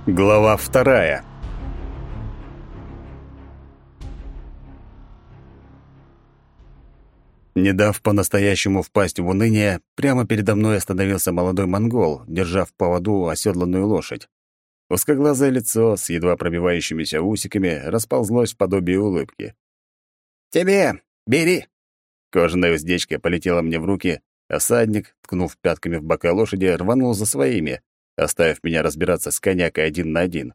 Глава вторая. Не дав по-настоящему впасть в уныние, прямо передо мной остановился молодой монгол, держа в поводу оседланную лошадь. Узкоглазое лицо с едва пробивающимися усиками расползлось в подобие улыбки. «Тебе! Бери!» Кожаная уздечка полетела мне в руки, а всадник, ткнув пятками в бока лошади, рванул за своими, оставив меня разбираться с конякой один на один.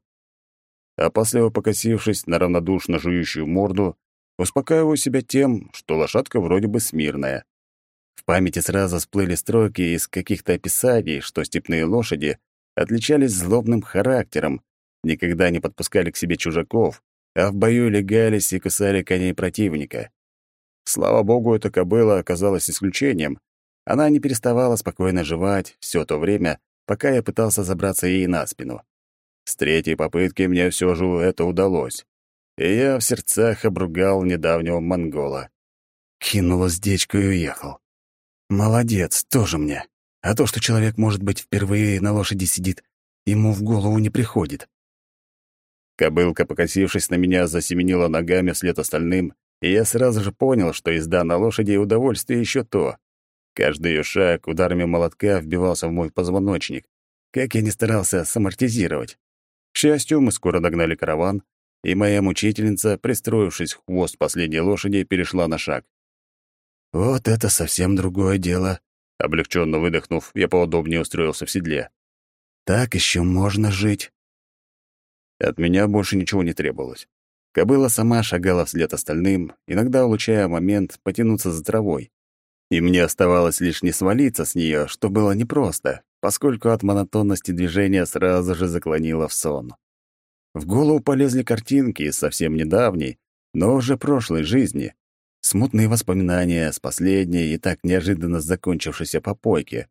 А после, покосившись на равнодушно жующую морду, успокаиваю себя тем, что лошадка вроде бы смирная. В памяти сразу всплыли строки из каких-то описаний, что степные лошади отличались злобным характером, никогда не подпускали к себе чужаков, а в бою легались и кусали коней противника. Слава богу, эта кобыла оказалась исключением. Она не переставала спокойно жевать все то время, пока я пытался забраться ей на спину. С третьей попытки мне все же это удалось, и я в сердцах обругал недавнего монгола. Кинул уздечку и уехал. Молодец, тоже мне. А то, что человек, может быть, впервые на лошади сидит, ему в голову не приходит. Кобылка, покосившись на меня, засеменила ногами вслед остальным, и я сразу же понял, что езда на лошади — удовольствие еще то. Каждый ее шаг ударами молотка вбивался в мой позвоночник, как я ни старался самортизировать. К счастью, мы скоро догнали караван, и моя мучительница, пристроившись в хвост последней лошади, перешла на шаг. «Вот это совсем другое дело», — облегченно выдохнув, я поудобнее устроился в седле. «Так еще можно жить». От меня больше ничего не требовалось. Кобыла сама шагала вслед остальным, иногда улучшая момент потянуться за травой. И мне оставалось лишь не свалиться с нее, что было непросто, поскольку от монотонности движения сразу же заклонило в сон. В голову полезли картинки из совсем недавней, но уже прошлой жизни, смутные воспоминания с последней и так неожиданно закончившейся попойки.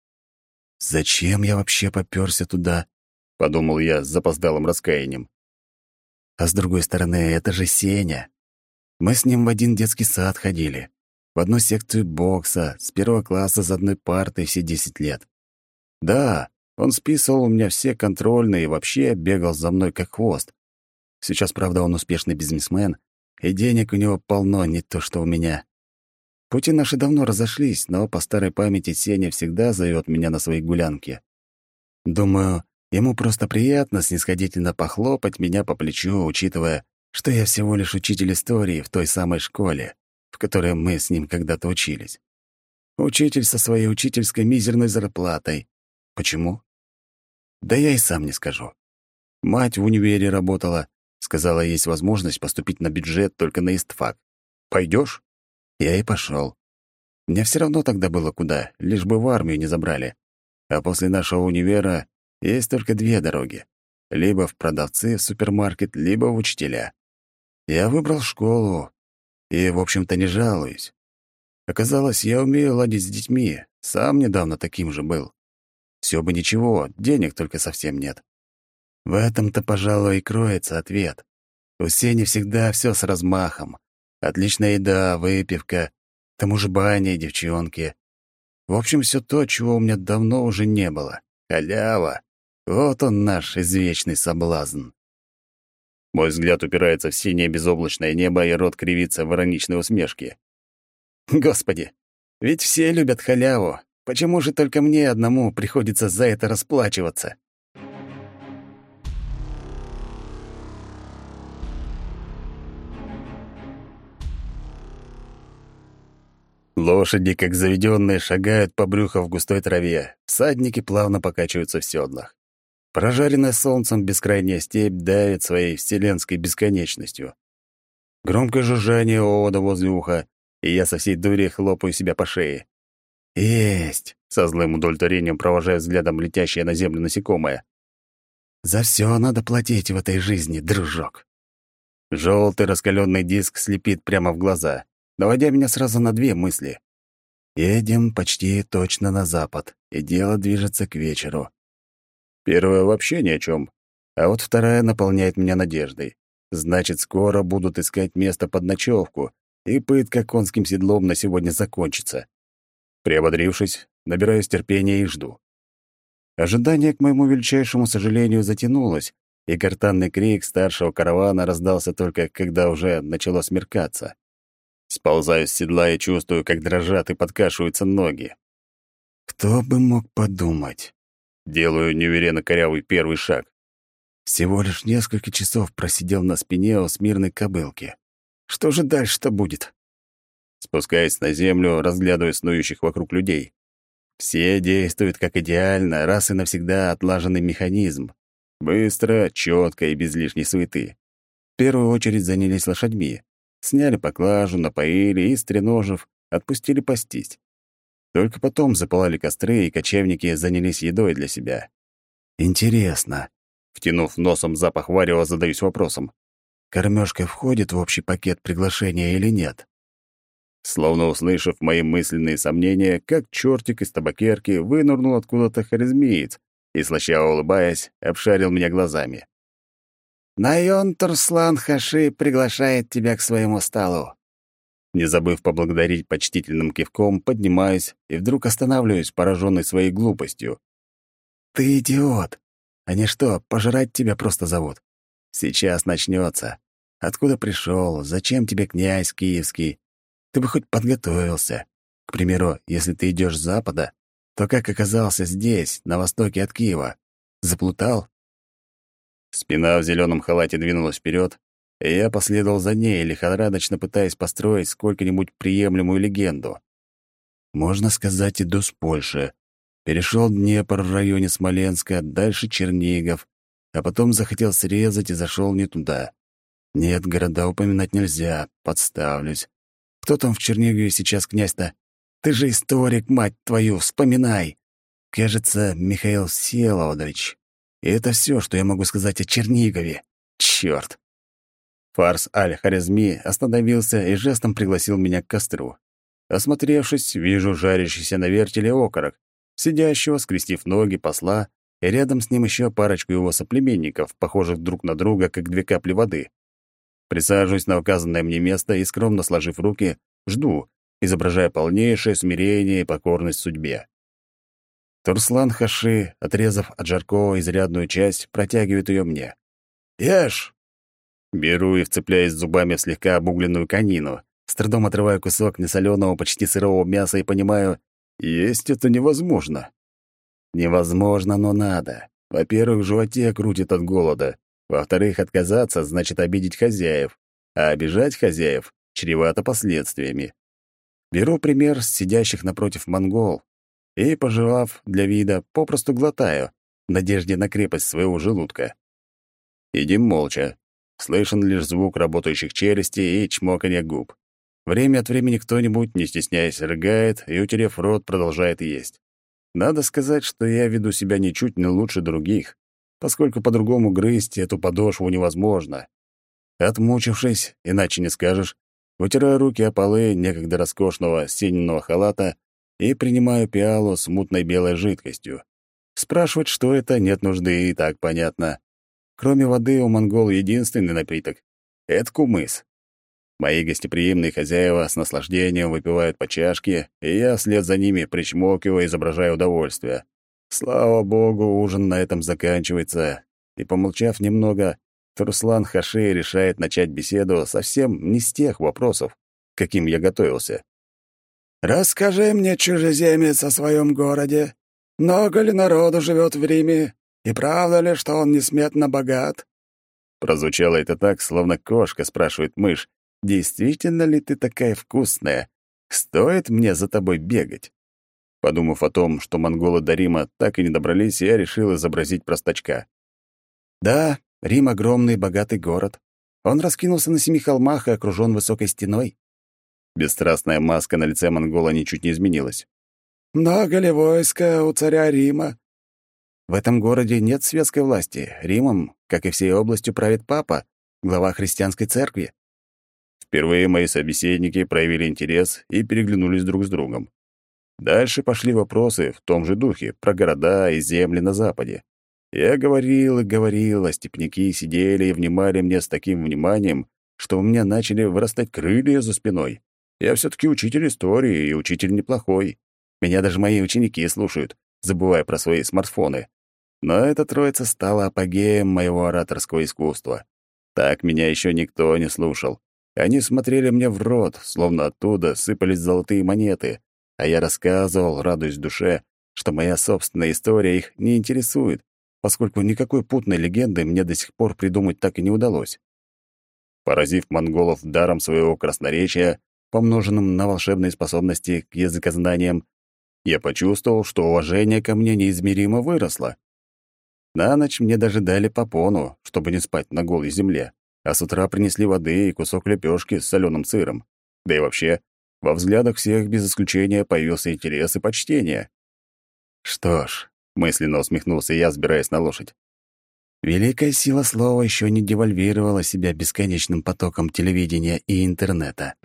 «Зачем я вообще попёрся туда?» — подумал я с запоздалым раскаянием. «А с другой стороны, это же Сеня. Мы с ним в один детский сад ходили, в одну секцию бокса, с первого класса за одной партой все 10 лет. Да, он списывал у меня все контрольные и вообще бегал за мной как хвост. Сейчас, правда, он успешный бизнесмен, и денег у него полно, не то что у меня. Пути наши давно разошлись, но по старой памяти Сеня всегда зовет меня на свои гулянки. Думаю, ему просто приятно снисходительно похлопать меня по плечу, учитывая, что я всего лишь учитель истории в той самой школе, в которой мы с ним когда-то учились. Учитель со своей учительской мизерной зарплатой. Почему? Да я и сам не скажу. Мать в универе работала, сказала, есть возможность поступить на бюджет только на истфак. Пойдешь? Я и пошел. Мне все равно тогда было куда, лишь бы в армию не забрали. А после нашего универа есть только две дороги. Либо в продавцы в супермаркет, либо в учителя. Я выбрал школу, и, в общем-то, не жалуюсь. Оказалось, я умею ладить с детьми, сам недавно таким же был. Все бы ничего, денег только совсем нет. В этом-то, пожалуй, и кроется ответ. У Сени всегда все с размахом. Отличная еда, выпивка, к тому же баня и девчонки. В общем, все то, чего у меня давно уже не было. Халява. Вот он наш извечный соблазн. Мой взгляд упирается в синее безоблачное небо, и рот кривится в ироничной усмешке. Господи, ведь все любят халяву. Почему же только мне одному приходится за это расплачиваться? Лошади, как заведенные, шагают по брюху в густой траве. Всадники плавно покачиваются в седлах. Прожаренная солнцем бескрайняя степь давит своей вселенской бесконечностью. Громкое жужжание овода возле уха, и я со всей дури хлопаю себя по шее. «Есть!» — со злым удовлетворением провожая взглядом летящее на землю насекомое. «За все надо платить в этой жизни, дружок!» Желтый раскаленный диск слепит прямо в глаза, наводя меня сразу на две мысли. Едем почти точно на запад, и дело движется к вечеру. Первая вообще ни о чем, а вот вторая наполняет меня надеждой. Значит, скоро будут искать место под ночевку, и пытка конским седлом на сегодня закончится. Приободрившись, набираюсь терпения и жду. Ожидание, к моему величайшему сожалению, затянулось, и гортанный крик старшего каравана раздался только, когда уже начало смеркаться. Сползаю с седла и чувствую, как дрожат и подкашиваются ноги. Кто бы мог подумать? Делаю неуверенно корявый первый шаг. Всего лишь несколько часов просидел на спине у смирной кобылки. Что же дальше-то будет? Спускаясь на землю, разглядывая снующих вокруг людей. Все действуют как идеально, раз и навсегда отлаженный механизм. Быстро, четко и без лишней суеты. В первую очередь занялись лошадьми. Сняли поклажу, напоили и, стреножив, отпустили пастись. Только потом запылали костры, и кочевники занялись едой для себя. Интересно. Втянув носом запах варева, задаюсь вопросом. Кормёжка входит в общий пакет приглашения или нет? Словно услышав мои мысленные сомнения, как чертик из табакерки вынырнул откуда-то харизмиец и, слащаво улыбаясь, обшарил меня глазами. «Найон Турслан Хаши приглашает тебя к своему столу». Не забыв поблагодарить почтительным кивком, поднимаюсь и вдруг останавливаюсь, пораженный своей глупостью. «Ты идиот! Они что, пожрать тебя просто зовут? Сейчас начнется. Откуда пришел? Зачем тебе князь киевский? Ты бы хоть подготовился. К примеру, если ты идешь с запада, то как оказался здесь, на востоке от Киева? Заплутал?» Спина в зеленом халате двинулась вперед, и я последовал за ней, лихорадочно пытаясь построить сколько-нибудь приемлемую легенду. Можно сказать, иду с Польши. Перешел Днепр в районе Смоленска, дальше Чернигов, а потом захотел срезать и зашел не туда. Нет, города упоминать нельзя, подставлюсь. Кто там в Чернигове сейчас князь-то? Ты же историк, мать твою, вспоминай. Кажется, Михаил Всеволодович. И это все, что я могу сказать о Чернигове. Чёрт. Фарс Аль-Харизми остановился и жестом пригласил меня к костру. Осмотревшись, вижу жарящийся на вертеле окорок, сидящего, скрестив ноги, посла, и рядом с ним еще парочку его соплеменников, похожих друг на друга, как две капли воды. Присаживаюсь на указанное мне место и, скромно сложив руки, жду, изображая полнейшее смирение и покорность судьбе. Турслан Хаши, отрезав от жаркого изрядную часть, протягивает ее мне. «Ешь!» Беру и вцепляюсь зубами в слегка обугленную конину, с трудом отрываю кусок несолёного, почти сырого мяса и понимаю, есть это невозможно. Невозможно, но надо. Во-первых, в животе крутит от голода. Во-вторых, отказаться значит обидеть хозяев, а обижать хозяев чревато последствиями. Беру пример с сидящих напротив монгол и, пожевав для вида, попросту глотаю, в надежде на крепость своего желудка. Едим молча. Слышен лишь звук работающих челюстей и чмоканье губ. Время от времени кто-нибудь, не стесняясь, рыгает и, утерев рот, продолжает есть. Надо сказать, что я веду себя ничуть не лучше других, поскольку по-другому грызть эту подошву невозможно. Отмучившись, иначе не скажешь, вытираю руки о полы некогда роскошного синего халата и принимаю пиалу с мутной белой жидкостью. Спрашивать, что это, нет нужды, и так понятно. Кроме воды у монгол единственный напиток — это кумыс. Мои гостеприимные хозяева с наслаждением выпивают по чашке, и я вслед за ними причмокиваю, изображая удовольствие. Слава богу, ужин на этом заканчивается, и, помолчав немного, Турслан Хаши решает начать беседу совсем не с тех вопросов, к каким я готовился. «Расскажи мне, чужеземец, о своем городе. Много ли народу живет в Риме? И правда ли, что он несметно богат?» Прозвучало это так, словно кошка спрашивает мышь, «Действительно ли ты такая вкусная? Стоит мне за тобой бегать?» Подумав о том, что монголы до Рима так и не добрались, я решил изобразить простачка. «Да, Рим — огромный, богатый город. Он раскинулся на 7 холмах и окружен высокой стеной». Бесстрастная маска на лице монгола ничуть не изменилась. «Много ли войска у царя Рима?» В этом городе нет светской власти. Римом, как и всей областью, правит папа, глава христианской церкви. Впервые мои собеседники проявили интерес и переглянулись друг с другом. Дальше пошли вопросы в том же духе, про города и земли на западе. Я говорил и говорил, а степняки сидели и внимали мне с таким вниманием, что у меня начали вырастать крылья за спиной. Я все-таки учитель истории, и учитель неплохой. Меня даже мои ученики слушают. забывая про свои смартфоны. Но эта троица стала апогеем моего ораторского искусства. Так меня еще никто не слушал. Они смотрели мне в рот, словно оттуда сыпались золотые монеты, а я рассказывал, радуясь в душе, что моя собственная история их не интересует, поскольку никакой путной легенды мне до сих пор придумать так и не удалось. Поразив монголов даром своего красноречия, помноженным на волшебные способности к языкознаниям, я почувствовал, что уважение ко мне неизмеримо выросло. На ночь мне даже дали попону, чтобы не спать на голой земле, а с утра принесли воды и кусок лепешки с соленым сыром. Да и вообще, во взглядах всех без исключения появился интерес и почтение. Что ж, мысленно усмехнулся я, взбираясь на лошадь. Великая сила слова еще не девальвировала себя бесконечным потоком телевидения и интернета.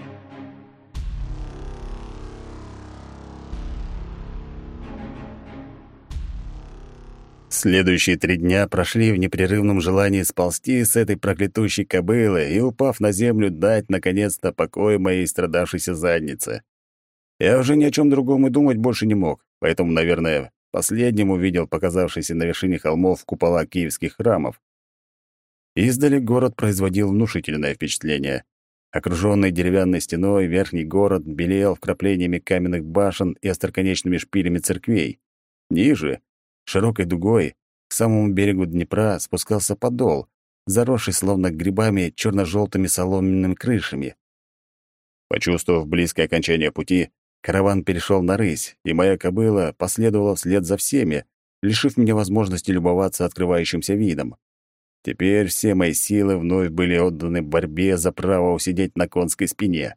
Следующие 3 дня прошли в непрерывном желании сползти с этой проклятущей кобылы и, упав на землю, дать, наконец-то, покой моей страдавшейся заднице. Я уже ни о чем другом и думать больше не мог, поэтому, наверное, последним увидел показавшийся на вершине холмов купола киевских храмов. Издали город производил внушительное впечатление. Окруженный деревянной стеной, верхний город белел вкраплениями каменных башен и остроконечными шпилями церквей. Ниже, широкой дугой, к самому берегу Днепра спускался подол, заросший словно грибами черно-желтыми соломенными крышами. Почувствовав близкое окончание пути, караван перешел на рысь, и моя кобыла последовала вслед за всеми, лишив меня возможности любоваться открывающимся видом. Теперь все мои силы вновь были отданы борьбе за право усидеть на конской спине.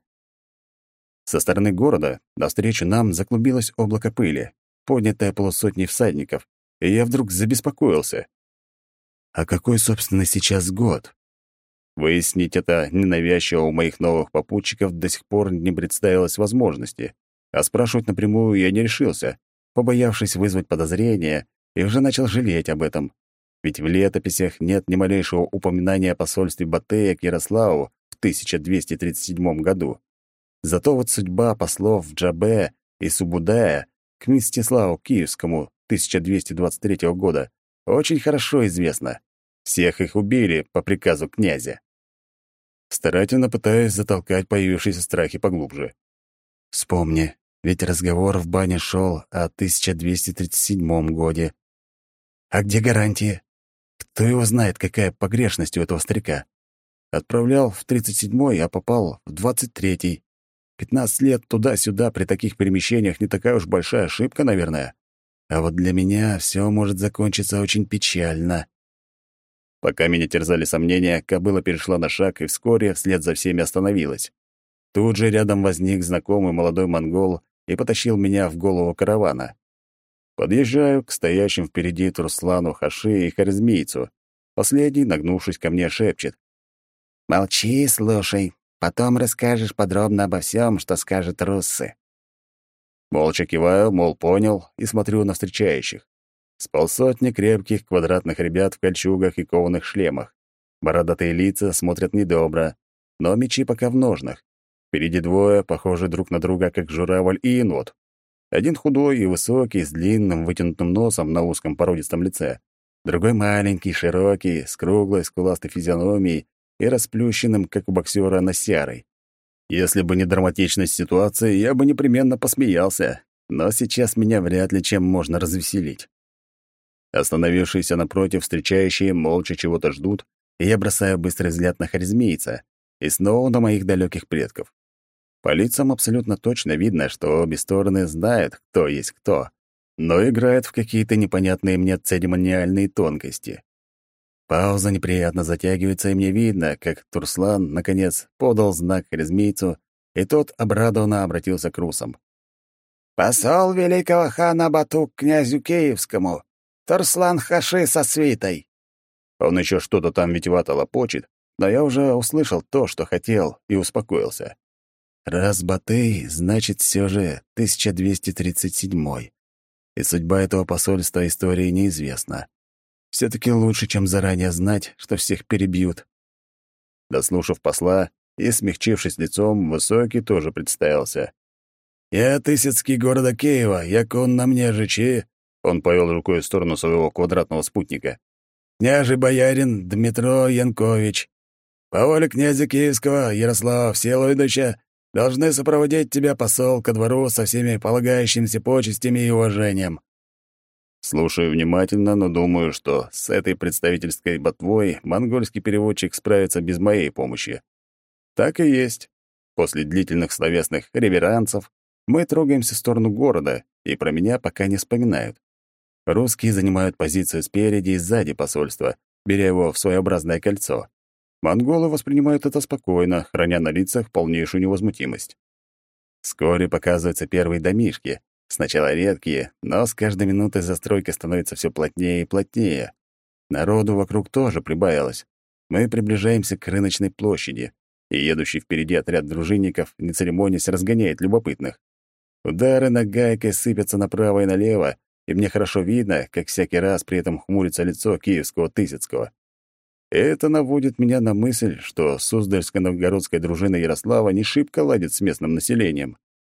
Со стороны города навстречу нам заклубилось облако пыли, поднятое полусотней всадников, и я вдруг забеспокоился. А какой, собственно, сейчас год? Выяснить это ненавязчиво у моих новых попутчиков до сих пор не представилось возможности, а спрашивать напрямую я не решился, побоявшись вызвать подозрения, и уже начал жалеть об этом. Ведь в летописях нет ни малейшего упоминания о посольстве Батыя к Ярославу в 1237 году. Зато вот судьба послов Джабе и Субудая к Мстиславу Киевскому 1223 года очень хорошо известна. Всех их убили по приказу князя. Старательно пытаюсь затолкать появившиеся страхи поглубже. Вспомни, ведь разговор в бане шел о 1237 годе. А где гарантии? Кто его знает, какая погрешность у этого старика? Отправлял в 37-й, а попал в 23-й. 15 лет туда-сюда при таких перемещениях не такая уж большая ошибка, наверное. А вот для меня все может закончиться очень печально. Пока меня терзали сомнения, кобыла перешла на шаг и вскоре вслед за всеми остановилась. Тут же рядом возник знакомый молодой монгол и потащил меня в голову каравана. Подъезжаю к стоящим впереди Турслану Хаши и Харизмийцу. Последний, нагнувшись ко мне, шепчет: «Молчи, слушай, потом расскажешь подробно обо всем, что скажут руссы». Молча киваю, мол, понял, и смотрю на встречающих. С полсотни крепких квадратных ребят в кольчугах и кованых шлемах. Бородатые лица смотрят недобро, но мечи пока в ножнах. Впереди двое, похожи друг на друга, как журавль и енот. Один худой и высокий, с длинным вытянутым носом на узком породистом лице. Другой маленький, широкий, с круглой, скуластой физиономией и расплющенным, как у боксера, носярой. Если бы не драматичность ситуации, я бы непременно посмеялся, но сейчас меня вряд ли чем можно развеселить. Остановившиеся напротив встречающие молча чего-то ждут, и я бросаю быстрый взгляд на харизмийца и снова на моих далеких предков. По лицам абсолютно точно видно, что обе стороны знают, кто есть кто, но играют в какие-то непонятные мне церемониальные тонкости. Пауза неприятно затягивается, и мне видно, как Турслан, наконец, подал знак харизмийцу, и тот обрадованно обратился к русам. «Посол великого хана Бату к князю Киевскому, Турслан Хаши со свитой». Он еще что-то там витиевато лопочет, но я уже услышал то, что хотел, и успокоился. Раз Батый, значит, все же 1237, и судьба этого посольства истории неизвестна. Все-таки лучше, чем заранее знать, что всех перебьют. Дослушав посла и смягчившись лицом, Высокий тоже представился. «Я Тысяцкий города Киева, як он на мне жичи, Он повел рукой в сторону своего квадратного спутника. «Княжий боярин Дмитро Янкович, по воле князя Киевского Ярослава Всеволодовича должны сопроводить тебя посол ко двору со всеми полагающимися почестями и уважением». Слушаю внимательно, но думаю, что с этой представительской ботвой монгольский переводчик справится без моей помощи. Так и есть. После длительных словесных реверансов мы трогаемся в сторону города, и про меня пока не вспоминают. Русские занимают позицию спереди и сзади посольства, беря его в своеобразное кольцо. Монголы воспринимают это спокойно, храня на лицах полнейшую невозмутимость. Вскоре показываются первые домишки. Сначала редкие, но с каждой минутой застройка становится все плотнее и плотнее. Народу вокруг тоже прибавилось. Мы приближаемся к рыночной площади, и едущий впереди отряд дружинников, не церемонясь, разгоняет любопытных. Удары нагайкой сыпятся направо и налево, и мне хорошо видно, как всякий раз при этом хмурится лицо киевского Тысяцкого. Это наводит меня на мысль, что Суздальско-Новгородская дружина Ярослава не шибко ладит с местным населением.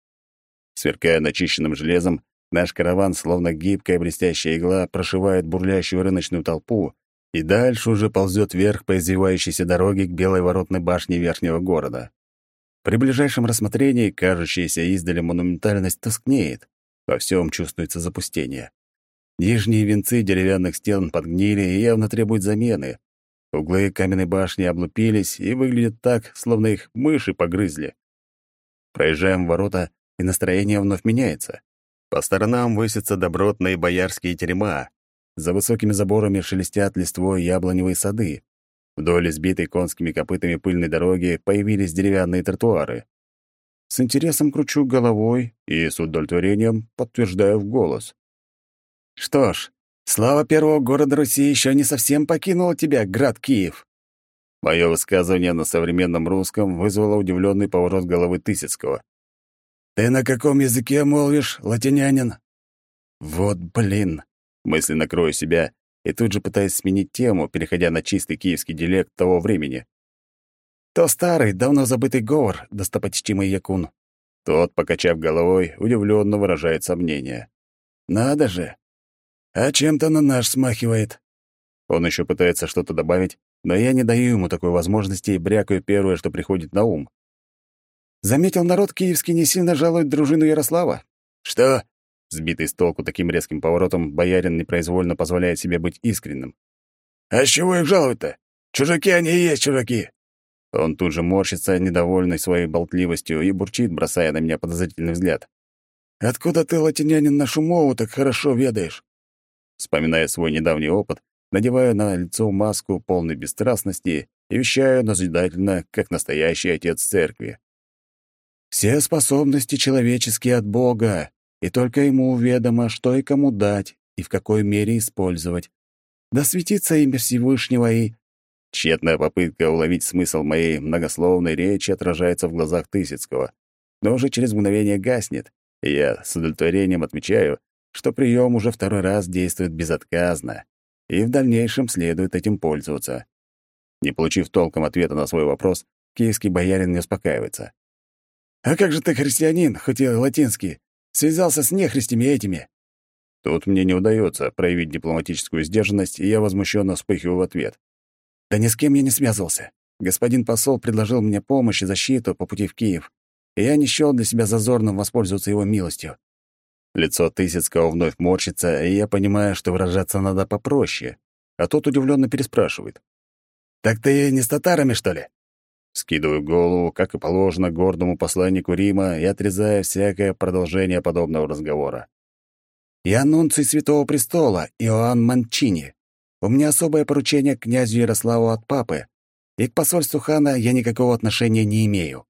Сверкая начищенным железом, наш караван, словно гибкая блестящая игла, прошивает бурлящую рыночную толпу и дальше уже ползет вверх по извивающейся дороге к белой воротной башне верхнего города. При ближайшем рассмотрении кажущаяся издали монументальность тускнеет. Во всем чувствуется запустение. Нижние венцы деревянных стен подгнили и явно требуют замены. Углы каменной башни облупились и выглядят так, словно их мыши погрызли. Проезжаем ворота, и настроение вновь меняется. По сторонам высятся добротные боярские терема. За высокими заборами шелестят листвой яблоневые сады. Вдоль избитой конскими копытами пыльной дороги появились деревянные тротуары. С интересом кручу головой и с удовлетворением подтверждаю в голос. «Что ж, слава первого города Руси еще не совсем покинула тебя, град Киев». Мое высказывание на современном русском вызвало удивленный поворот головы Тысяцкого. «Ты на каком языке молвишь, латинянин?» «Вот блин!» Мысленно крою себя и тут же пытаюсь сменить тему, переходя на чистый киевский диалект того времени. «То старый, давно забытый говор, достопочтимый якун». Тот, покачав головой, удивленно выражает сомнение. «Надо же! А чем-то на наш смахивает». Он еще пытается что-то добавить, но я не даю ему такой возможности и брякаю первое, что приходит на ум. «Заметил, народ киевский не сильно жалует дружину Ярослава». «Что?» Сбитый с толку таким резким поворотом, боярин непроизвольно позволяет себе быть искренним. «А с чего их жаловать-то? Чужаки они и есть чужаки». Он тут же морщится, недовольный своей болтливостью, и бурчит, бросая на меня подозрительный взгляд. «Откуда ты, латинянин, нашу мову так хорошо ведаешь?» Вспоминая свой недавний опыт, надеваю на лицо маску полной бесстрастности и вещаю назидательно, как настоящий отец церкви. «Все способности человеческие от Бога, и только Ему ведомо, что и кому дать, и в какой мере использовать. Да светится имя Всевышнего и...» Тщетная попытка уловить смысл моей многословной речи отражается в глазах Тысяцкого, но уже через мгновение гаснет, и я с удовлетворением отмечаю, что прием уже второй раз действует безотказно, и в дальнейшем следует этим пользоваться. Не получив толком ответа на свой вопрос, киевский боярин не успокаивается. «А как же ты, христианин, хоть и латинский, связался с нехристями этими?» Тут мне не удается проявить дипломатическую сдержанность, и я возмущенно вспыхиваю в ответ. «Да ни с кем я не связывался. Господин посол предложил мне помощь и защиту по пути в Киев, и я не счёл для себя зазорным воспользоваться его милостью». Лицо Тысяцкого вновь морщится, и я понимаю, что выражаться надо попроще, а тот удивленно переспрашивает. «Так ты не с татарами, что ли?» Скидываю голову, как и положено, гордому посланнику Рима и отрезая всякое продолжение подобного разговора. «Я нунций Святого Престола, Иоанн Манчини. У меня особое поручение к князю Ярославу от папы, и к посольству хана я никакого отношения не имею».